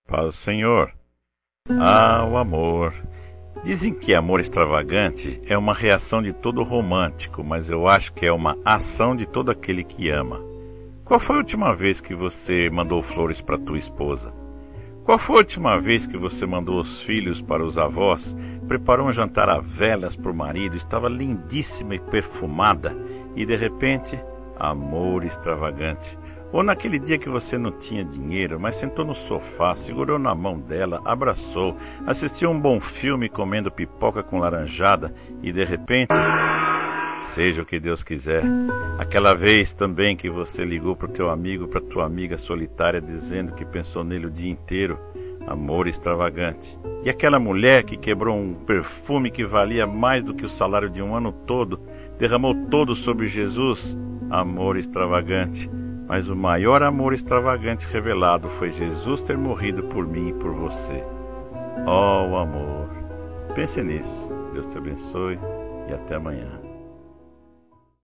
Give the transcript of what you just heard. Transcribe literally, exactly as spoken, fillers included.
Paz, Senhor. Ah, o amor. Dizem que amor extravagante é uma reação de todo romântico, mas eu acho que é uma ação de todo aquele que ama. Qual foi a última vez que você mandou flores para tua esposa? Qual foi a última vez que você mandou os filhos para os avós, preparou um jantar a velas para o marido, estava lindíssima e perfumada, e de repente, amor extravagante? Ou naquele dia que você não tinha dinheiro, mas sentou no sofá, segurou na mão dela, abraçou, assistiu um bom filme comendo pipoca com laranjada e de repente, seja o que Deus quiser, aquela vez também que você ligou para o teu amigo, para tua amiga solitária, dizendo que pensou nele o dia inteiro, amor extravagante. E aquela mulher que quebrou um perfume que valia mais do que o salário de um ano todo, derramou todo sobre Jesus, amor extravagante. Mas o maior amor extravagante revelado foi Jesus ter morrido por mim e por você. Oh, o amor! Pense nisso. Deus te abençoe e até amanhã.